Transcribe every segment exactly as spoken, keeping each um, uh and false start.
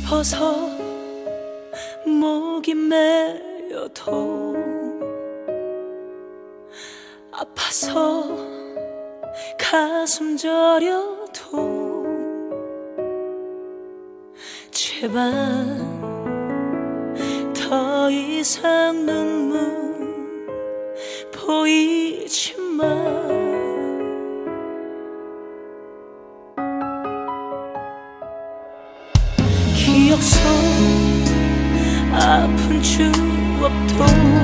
싶어서 목이 메어도 아파서 가슴 저려도 제발 더 이상 눈물 보이지 마. 기억 속 아픈 추억도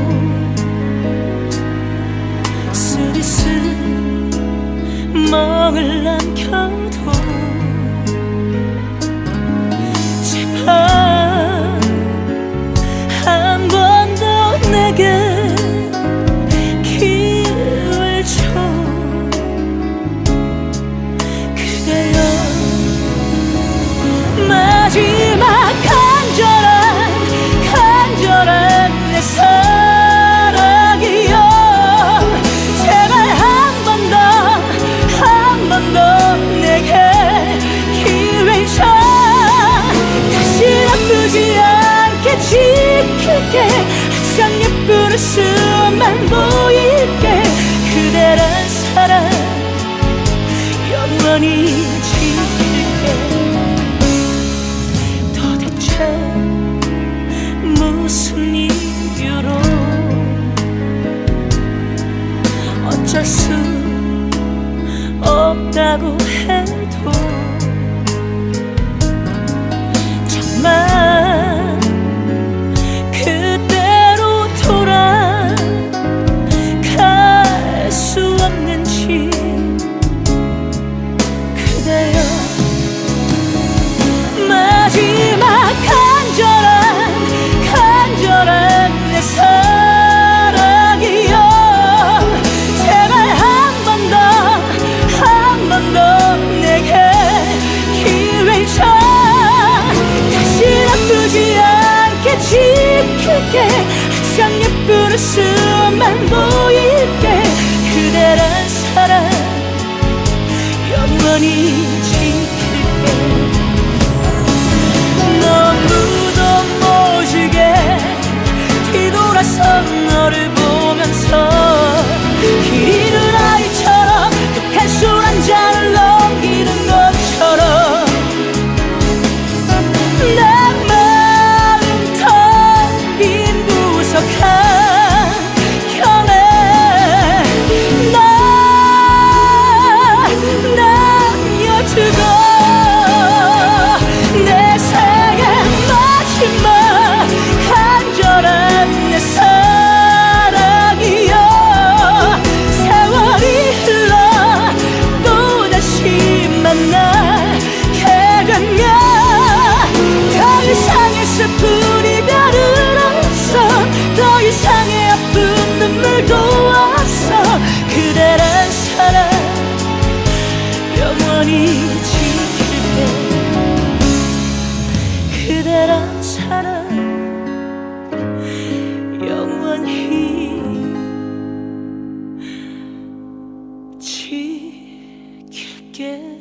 스리슬 멍을 남겨도 제발 한 번 더 내게 기회를 줘. 그대여 마지막 간절한 간절한 내 사랑이여 제발 한 번 더 한 번 더 내게 기회 줘. 다시 아프지 않게 지킬게 항상 예쁜 웃음만 보일게. 그대란 사랑 영원히 지킬게. 무슨 이유로 어쩔 수 없다고 해도 정말 그대로 돌아갈 수 없는지. 그대여 마지막 간절한 간절한 내 사랑이여 제발 한 번 더 한 번 더 내게 기회 줘. 다시 아프지 않게 지킬게 항상 예쁜 웃음만 보일게. 그대란 사랑 영원히 지킬게. 너무도 모지게 뒤돌아서 너를 보면서 길 잃은 아이처럼 독한 술 한 잔을 넘기는 것처럼 내 마음 텅 빈 구석 한 켠에 나 남겨두고 내 생의 마지막 간절한 내 사랑이여 세월이 흘러 또다시 만나게 되면 더 이상의 슬픈 이별은 없어. 더 이상의 아픈 눈물도 없어. 그대란 사랑 영원히 지킬게. 그대란 사랑 영원히 지킬게.